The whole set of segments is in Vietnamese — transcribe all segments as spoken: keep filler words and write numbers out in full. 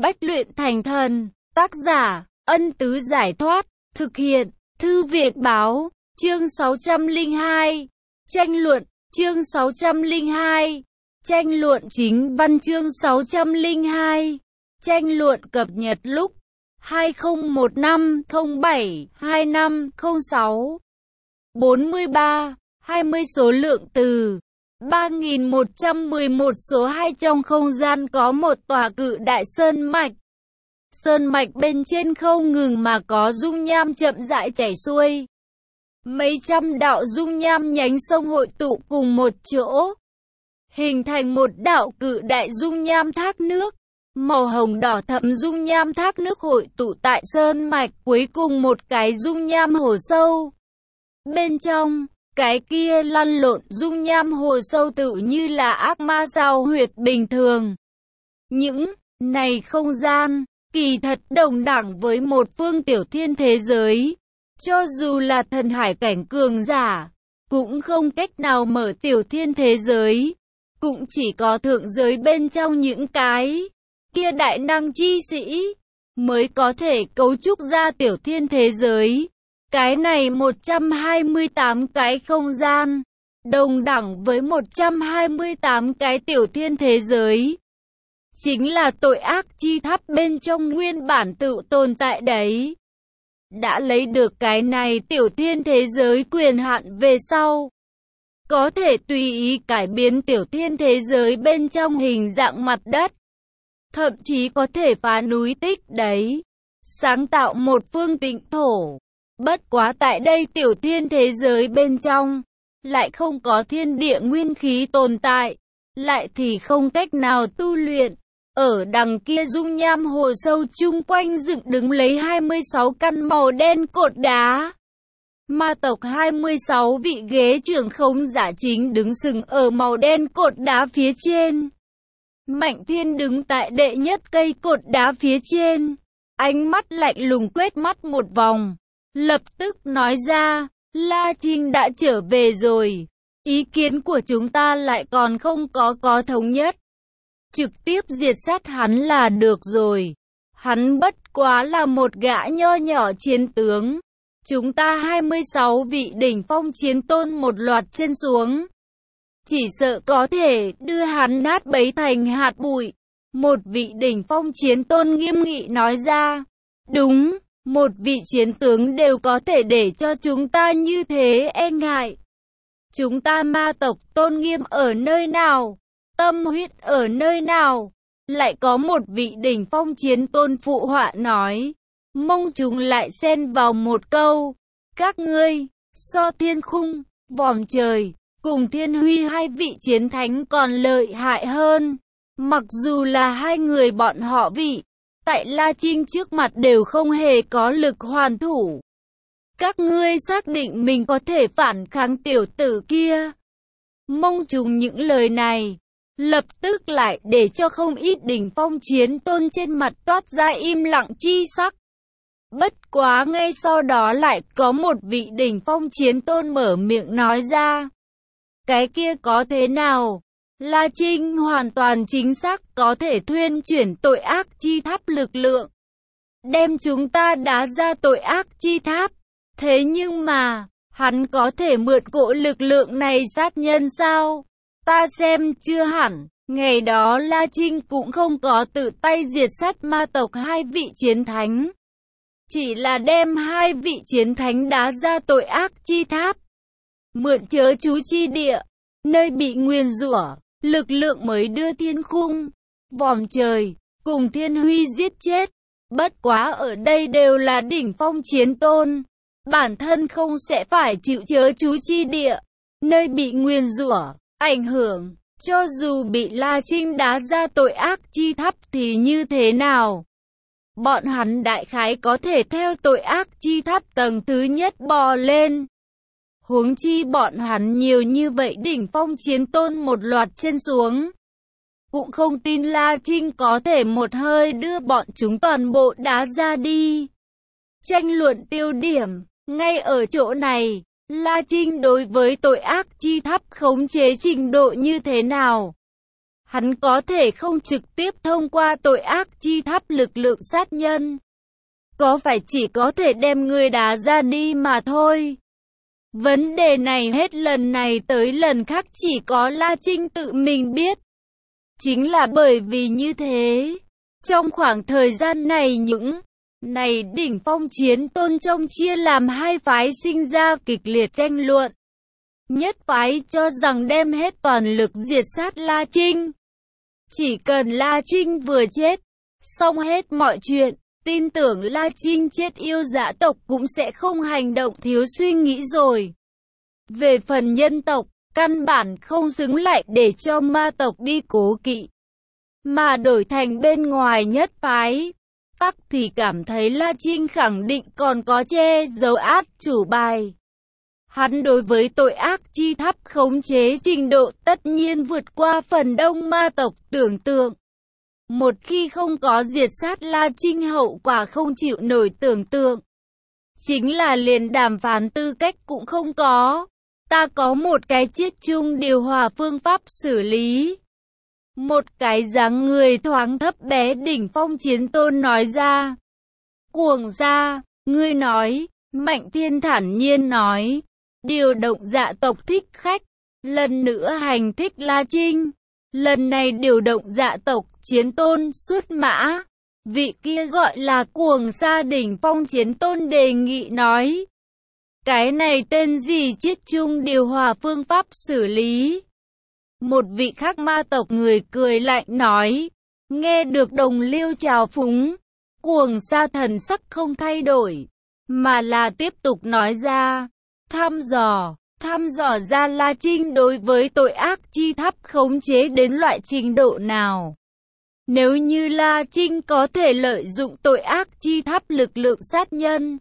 Bách luyện thành thần. Tác giả, Ân Tứ Giải Thoát. Thực hiện, Thư Việt Báo. Chương sáu trăm lẻ hai. Tranh luận. Chương sáu trăm lẻ hai. Tranh luận chính văn. Chương sáu trăm lẻ hai. Tranh luận cập nhật lúc hai không một năm không bảy hai năm không sáu. bốn mươi ba, hai mươi số lượng từ ba nghìn một trăm mười một số hai. Trong không gian có một tòa cự đại sơn mạch. Sơn mạch bên trên không ngừng mà có dung nham chậm rãi chảy xuôi. Mấy trăm đạo dung nham nhánh sông hội tụ cùng một chỗ, hình thành một đạo cự đại dung nham thác nước. Màu hồng đỏ thẫm dung nham thác nước hội tụ tại sơn mạch, cuối cùng một cái dung nham hồ sâu. Bên trong cái kia lăn lộn dung nham hồ sâu tự như là ác ma giao huyệt bình thường. Những này không gian kỳ thật đồng đẳng với một phương tiểu thiên thế giới. Cho dù là thần hải cảnh cường giả, cũng không cách nào mở tiểu thiên thế giới. Cũng chỉ có thượng giới bên trong những cái kia đại năng chi sĩ mới có thể cấu trúc ra tiểu thiên thế giới. Cái này một trăm hai mươi tám cái không gian, đồng đẳng với một trăm hai mươi tám cái tiểu thiên thế giới. Chính là tội ác chi tháp bên trong nguyên bản tự tồn tại đấy. Đã lấy được cái này tiểu thiên thế giới quyền hạn về sau, có thể tùy ý cải biến tiểu thiên thế giới bên trong hình dạng mặt đất. Thậm chí có thể phá núi tích đấy, sáng tạo một phương tịnh thổ. Bất quá tại đây tiểu thiên thế giới bên trong, lại không có thiên địa nguyên khí tồn tại, lại thì không cách nào tu luyện. Ở đằng kia dung nham hồ sâu chung quanh dựng đứng lấy hai mươi sáu căn màu đen cột đá. Ma tộc hai mươi sáu vị ghế trưởng khống giả chính đứng sừng ở màu đen cột đá phía trên. Mạnh Thiên đứng tại đệ nhất cây cột đá phía trên, ánh mắt lạnh lùng quét mắt một vòng, lập tức nói ra, La Trinh đã trở về rồi, ý kiến của chúng ta lại còn không có có thống nhất. Trực tiếp diệt sát hắn là được rồi, hắn bất quá là một gã nho nhỏ chiến tướng. Chúng ta hai mươi sáu vị đỉnh phong chiến tôn một loạt chân xuống, chỉ sợ có thể đưa hắn nát bấy thành hạt bụi. Một vị đỉnh phong chiến tôn nghiêm nghị nói ra. Đúng, một vị chiến tướng đều có thể để cho chúng ta như thế e ngại. Chúng ta ma tộc tôn nghiêm ở nơi nào? Tâm huyết ở nơi nào? Lại có một vị đỉnh phong chiến tôn phụ họa nói. Mông chúng lại xen vào một câu. Các ngươi, so thiên khung, vòm trời, cùng thiên huy hai vị chiến thánh còn lợi hại hơn. Mặc dù là hai người bọn họ vị, tại La Trinh trước mặt đều không hề có lực hoàn thủ. Các ngươi xác định mình có thể phản kháng tiểu tử kia. Mông trùng những lời này, lập tức lại để cho không ít đỉnh phong chiến tôn trên mặt toát ra im lặng chi sắc. Bất quá ngay sau đó lại có một vị đỉnh phong chiến tôn mở miệng nói ra. Cái kia có thế nào? La Trinh hoàn toàn chính xác có thể thuyên chuyển tội ác chi tháp lực lượng, đem chúng ta đá ra tội ác chi tháp. Thế nhưng mà, hắn có thể mượn cỗ lực lượng này sát nhân sao? Ta xem chưa hẳn. Ngày đó La Trinh cũng không có tự tay diệt sát ma tộc hai vị chiến thánh, chỉ là đem hai vị chiến thánh đá ra tội ác chi tháp, mượn chớ chú chi địa, nơi bị nguyền rủa, lực lượng mới đưa thiên khung, vòm trời, cùng thiên huy giết chết. Bất quá ở đây đều là đỉnh phong chiến tôn, bản thân không sẽ phải chịu chớ chú chi địa, nơi bị nguyền rủa, ảnh hưởng. Cho dù bị La Trinh đá ra tội ác chi tháp thì như thế nào? Bọn hắn đại khái có thể theo tội ác chi tháp tầng thứ nhất bò lên. Huống chi bọn hắn nhiều như vậy đỉnh phong chiến tôn một loạt chân xuống. Cũng không tin La Trinh có thể một hơi đưa bọn chúng toàn bộ đá ra đi. Tranh luận tiêu điểm, ngay ở chỗ này. La Trinh đối với tội ác chi tháp khống chế trình độ như thế nào? Hắn có thể không trực tiếp thông qua tội ác chi tháp lực lượng sát nhân. Có phải chỉ có thể đem người đá ra đi mà thôi. Vấn đề này hết lần này tới lần khác chỉ có La Trinh tự mình biết. Chính là bởi vì như thế, trong khoảng thời gian này những này đỉnh phong chiến tôn trong chia làm hai phái sinh ra kịch liệt tranh luận. Nhất phái cho rằng đem hết toàn lực diệt sát La Trinh. Chỉ cần La Trinh vừa chết, xong hết mọi chuyện, tin tưởng La Trinh chết yêu dã tộc cũng sẽ không hành động thiếu suy nghĩ rồi. Về phần nhân tộc, căn bản không xứng lại để cho ma tộc đi cố kỵ, mà đổi thành bên ngoài nhất phái. Tắc thì cảm thấy La Trinh khẳng định còn có che giấu át chủ bài. Hắn đối với tội ác chi tháp khống chế trình độ tất nhiên vượt qua phần đông ma tộc tưởng tượng. Một khi không có diệt sát La Trinh hậu quả không chịu nổi tưởng tượng. Chính là liền đàm phán tư cách cũng không có. Ta có một cái chiết chung điều hòa phương pháp xử lý. Một cái dáng người thoáng thấp bé đỉnh phong chiến tôn nói ra. Cuồng ra, ngươi nói, Mạnh Thiên thản nhiên nói. Điều động dạ tộc thích khách, lần nữa hành thích La Trinh. Lần này điều động dạ tộc chiến tôn xuất mã. Vị kia gọi là cuồng sa đỉnh phong chiến tôn đề nghị nói. Cái này tên gì chiết chung điều hòa phương pháp xử lý. Một vị khác ma tộc người cười lạnh nói. Nghe được đồng liêu trào phúng. Cuồng sa thần sắc không thay đổi, mà là tiếp tục nói ra. Thăm dò, thăm dò ra La Trinh đối với tội ác chi tháp khống chế đến loại trình độ nào. Nếu như La Trinh có thể lợi dụng tội ác chi tháp lực lượng sát nhân,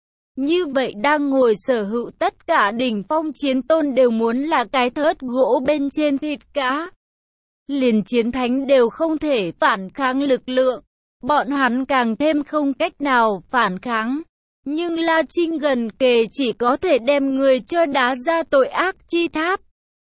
như vậy đang ngồi sở hữu tất cả đỉnh phong chiến tôn đều muốn là cái thớt gỗ bên trên thịt cá. Liền chiến thánh đều không thể phản kháng lực lượng, bọn hắn càng thêm không cách nào phản kháng. Nhưng La Trinh gần kề chỉ có thể đem người cho đá ra tội ác chi tháp.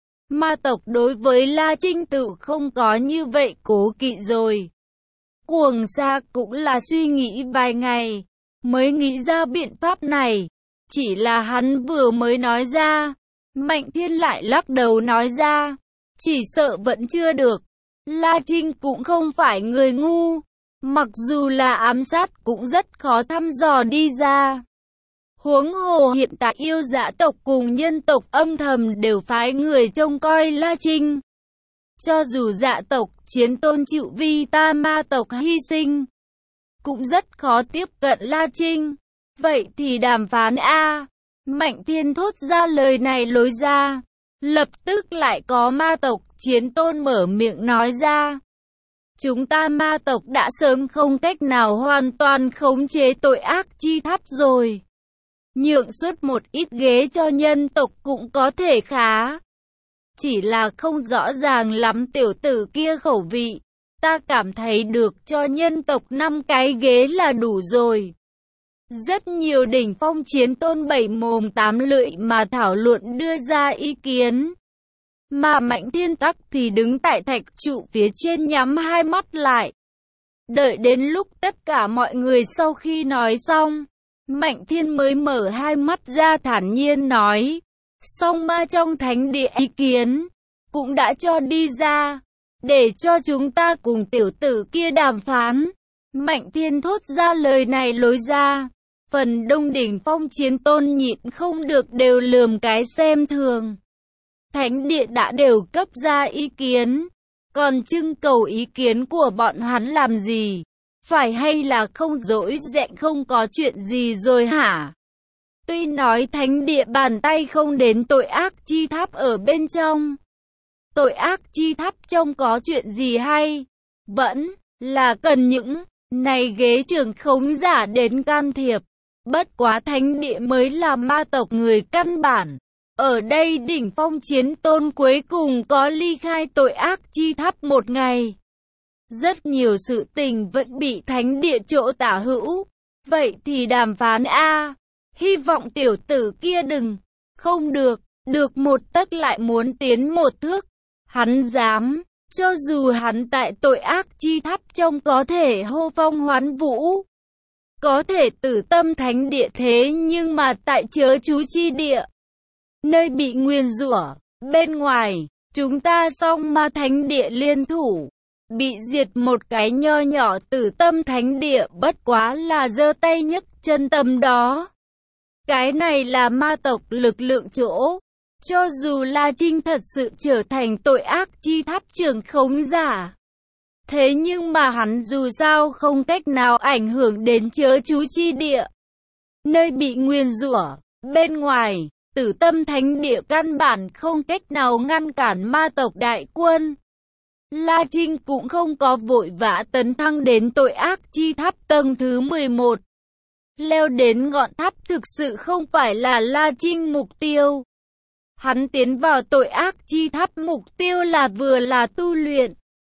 Ma tộc đối với La Trinh tự không có như vậy cố kỵ rồi. Cuồng sa cũng là suy nghĩ vài ngày, mới nghĩ ra biện pháp này. Chỉ là hắn vừa mới nói ra, Mạnh Thiên lại lắc đầu nói ra. Chỉ sợ vẫn chưa được. La Trinh cũng không phải người ngu. Mặc dù là ám sát cũng rất khó thăm dò đi ra. Huống hồ hiện tại yêu dã tộc cùng nhân tộc âm thầm đều phái người trông coi La Trinh. Cho dù dã tộc chiến tôn chịu vì ta ma tộc hy sinh, cũng rất khó tiếp cận La Trinh. Vậy thì đàm phán a. Mạnh Thiên thốt ra lời này lối ra. Lập tức lại có ma tộc chiến tôn mở miệng nói ra. Chúng ta ma tộc đã sớm không cách nào hoàn toàn khống chế tội ác chi tháp rồi. Nhượng suốt một ít ghế cho nhân tộc cũng có thể khá. Chỉ là không rõ ràng lắm tiểu tử kia khẩu vị. Ta cảm thấy được cho nhân tộc năm cái ghế là đủ rồi. Rất nhiều đỉnh phong chiến tôn bảy mồm tám lưỡi mà thảo luận đưa ra ý kiến. Mà Mạnh Thiên Tắc thì đứng tại thạch trụ phía trên nhắm hai mắt lại. Đợi đến lúc tất cả mọi người sau khi nói xong, Mạnh Thiên mới mở hai mắt ra thản nhiên nói. Song ma trong thánh địa ý kiến, cũng đã cho đi ra, để cho chúng ta cùng tiểu tử kia đàm phán. Mạnh Thiên thốt ra lời này lối ra. Phần đông đỉnh phong chiến tôn nhịn không được đều lườm cái xem thường. Thánh địa đã đều cấp ra ý kiến, còn trưng cầu ý kiến của bọn hắn làm gì? Phải hay là không dỗi dẹn không có chuyện gì rồi hả? Tuy nói thánh địa bàn tay không đến tội ác chi tháp ở bên trong. Tội ác chi tháp trong có chuyện gì hay? Vẫn là cần những này ghế trưởng khống giả đến can thiệp. Bất quá thánh địa mới là ma tộc người căn bản. Ở đây đỉnh phong chiến tôn cuối cùng có ly khai tội ác chi tháp một ngày. Rất nhiều sự tình vẫn bị thánh địa chỗ tả hữu. Vậy thì đàm phán a. Hy vọng tiểu tử kia đừng, không được, được một tấc lại muốn tiến một thước. Hắn dám, Cho dù hắn tại tội ác chi tháp trong có thể hô phong hoán vũ, có thể tử tâm thánh địa, thế nhưng mà tại chớ chú chi địa, nơi bị nguyền rủa, bên ngoài, chúng ta song ma thánh địa liên thủ, bị diệt một cái nho nhỏ tử tâm thánh địa bất quá là giơ tay nhấc chân tầm đó. Cái này là ma tộc lực lượng chỗ. Cho dù La Trinh thật sự trở thành tội ác chi tháp trưởng khống giả, thế nhưng mà hắn dù sao không cách nào ảnh hưởng đến chớ chú chi địa, nơi bị nguyền rủa, bên ngoài, tử tâm thánh địa căn bản không cách nào ngăn cản ma tộc đại quân. La Trinh cũng không có vội vã tấn thăng đến tội ác chi tháp tầng thứ mười một. Leo đến ngọn tháp thực sự không phải là La Trinh mục tiêu. Hắn tiến vào tội ác chi tháp mục tiêu là vừa là tu luyện,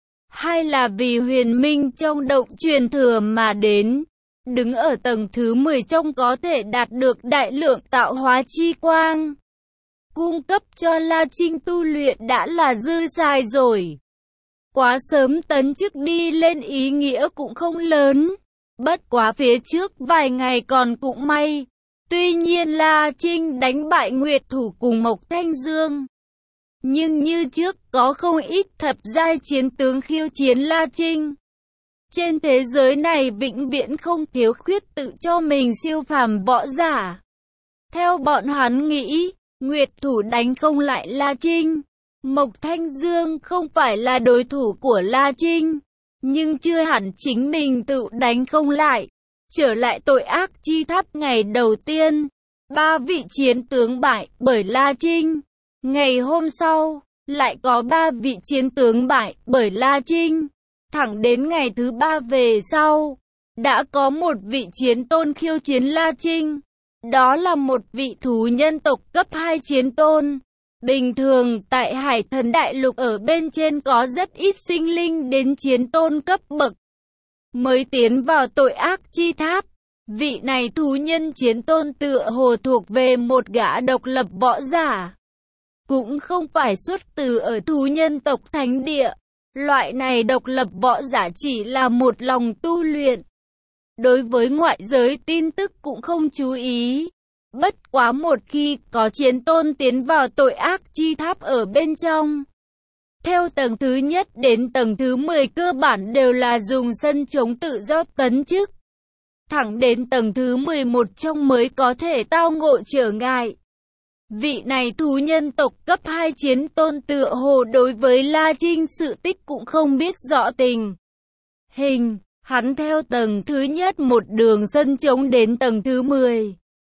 hay là vì huyền minh trong động truyền thừa mà đến. Đứng ở tầng thứ mười trong có thể đạt được đại lượng tạo hóa chi quang, cung cấp cho La Trinh tu luyện đã là dư xài rồi. Quá sớm tấn chức đi lên ý nghĩa cũng không lớn, bất quá phía trước vài ngày còn cũng may. Tuy nhiên La Trinh đánh bại Nguyệt Thủ cùng Mộc Thanh Dương, nhưng như trước có không ít thập giai chiến tướng khiêu chiến La Trinh. Trên thế giới này vĩnh viễn không thiếu khuyết tự cho mình siêu phàm võ giả. Theo bọn hắn nghĩ, Nguyệt Thủ đánh không lại La Trinh, Mộc Thanh Dương không phải là đối thủ của La Trinh, nhưng chưa hẳn chính mình tự đánh không lại. Trở lại tội ác chi tháp ngày đầu tiên, ba vị chiến tướng bại bởi La Trinh. Ngày hôm sau, lại có ba vị chiến tướng bại bởi La Trinh. Thẳng đến ngày thứ ba về sau, đã có một vị chiến tôn khiêu chiến La Trinh. Đó là một vị thú nhân tộc cấp hai chiến tôn. Bình thường tại Hải Thần Đại Lục ở bên trên có rất ít sinh linh đến chiến tôn cấp bậc mới tiến vào tội ác chi tháp. Vị này thú nhân chiến tôn tựa hồ thuộc về một gã độc lập võ giả, cũng không phải xuất từ ở thú nhân tộc thánh địa. Loại này độc lập võ giả chỉ là một lòng tu luyện, đối với ngoại giới tin tức cũng không chú ý. Bất quá một khi có chiến tôn tiến vào tội ác chi tháp ở bên trong, theo tầng thứ nhất đến tầng thứ mười cơ bản đều là dùng sân chống tự do tấn chức. Thẳng đến tầng thứ mười một trong mới có thể tao ngộ trở ngại. Vị này thú nhân tộc cấp hai chiến tôn tựa hồ đối với La Trinh sự tích cũng không biết rõ tình hình. Hắn theo tầng thứ nhất một đường sân chống đến tầng thứ mười.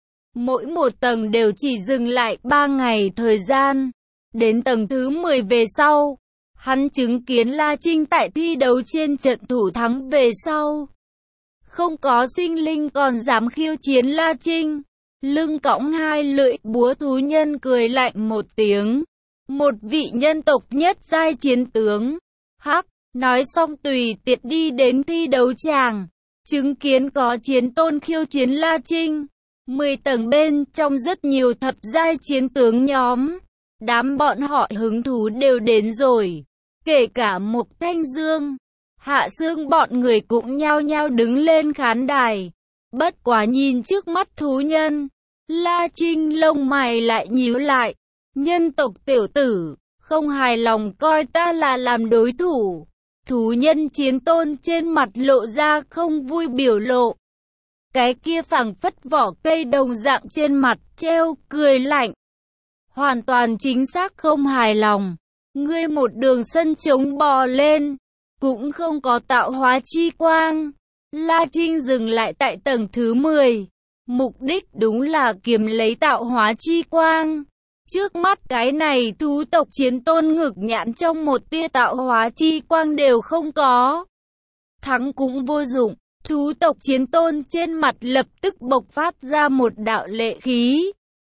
Mỗi một tầng đều chỉ dừng lại ba ngày thời gian. Đến tầng thứ mười về sau, hắn chứng kiến La Trinh tại thi đấu trên trận thủ thắng về sau. Không có sinh linh còn dám khiêu chiến La Trinh. Lưng cõng hai lưỡi búa thú nhân cười lạnh một tiếng. Một vị nhân tộc nhất giai chiến tướng. Hắc, nói xong tùy tiện đi đến thi đấu tràng. Chứng kiến có chiến tôn khiêu chiến La Trinh. Mười tầng bên trong rất nhiều thập giai chiến tướng nhóm. Đám bọn họ hứng thú đều đến rồi. Kể cả Mộc Thanh Dương, Hạ Sương bọn người cũng nhao nhao đứng lên khán đài. Bất quá nhìn trước mắt thú nhân, La Trinh lông mày lại nhíu lại. Nhân tộc tiểu tử, không hài lòng coi ta là làm đối thủ. Thú nhân chiến tôn trên mặt lộ ra không vui biểu lộ. Cái kia phảng phất vỏ cây đồng dạng trên mặt treo cười lạnh. Hoàn toàn chính xác không hài lòng. Ngươi một đường sân trống bò lên, cũng không có tạo hóa chi quang. La Trinh dừng lại tại tầng thứ mười. Mục đích đúng là kiếm lấy tạo hóa chi quang. Trước mắt cái này thú tộc chiến tôn ngực nhãn trong một tia tạo hóa chi quang đều không có. Thắng cũng vô dụng. Thú tộc chiến tôn trên mặt lập tức bộc phát ra một đạo lệ khí.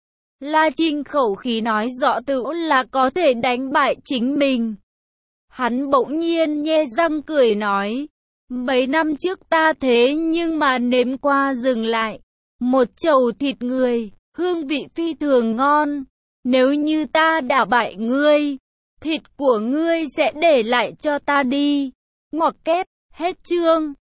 La Trinh khẩu khí nói rõ tự là có thể đánh bại chính mình. Hắn bỗng nhiên nhe răng cười nói. Mấy năm trước ta thế nhưng mà nếm qua dừng lại. Một chầu thịt người, hương vị phi thường ngon. Nếu như ta đả bại ngươi, thịt của ngươi sẽ để lại cho ta đi. Ngoặc kép, hết chương.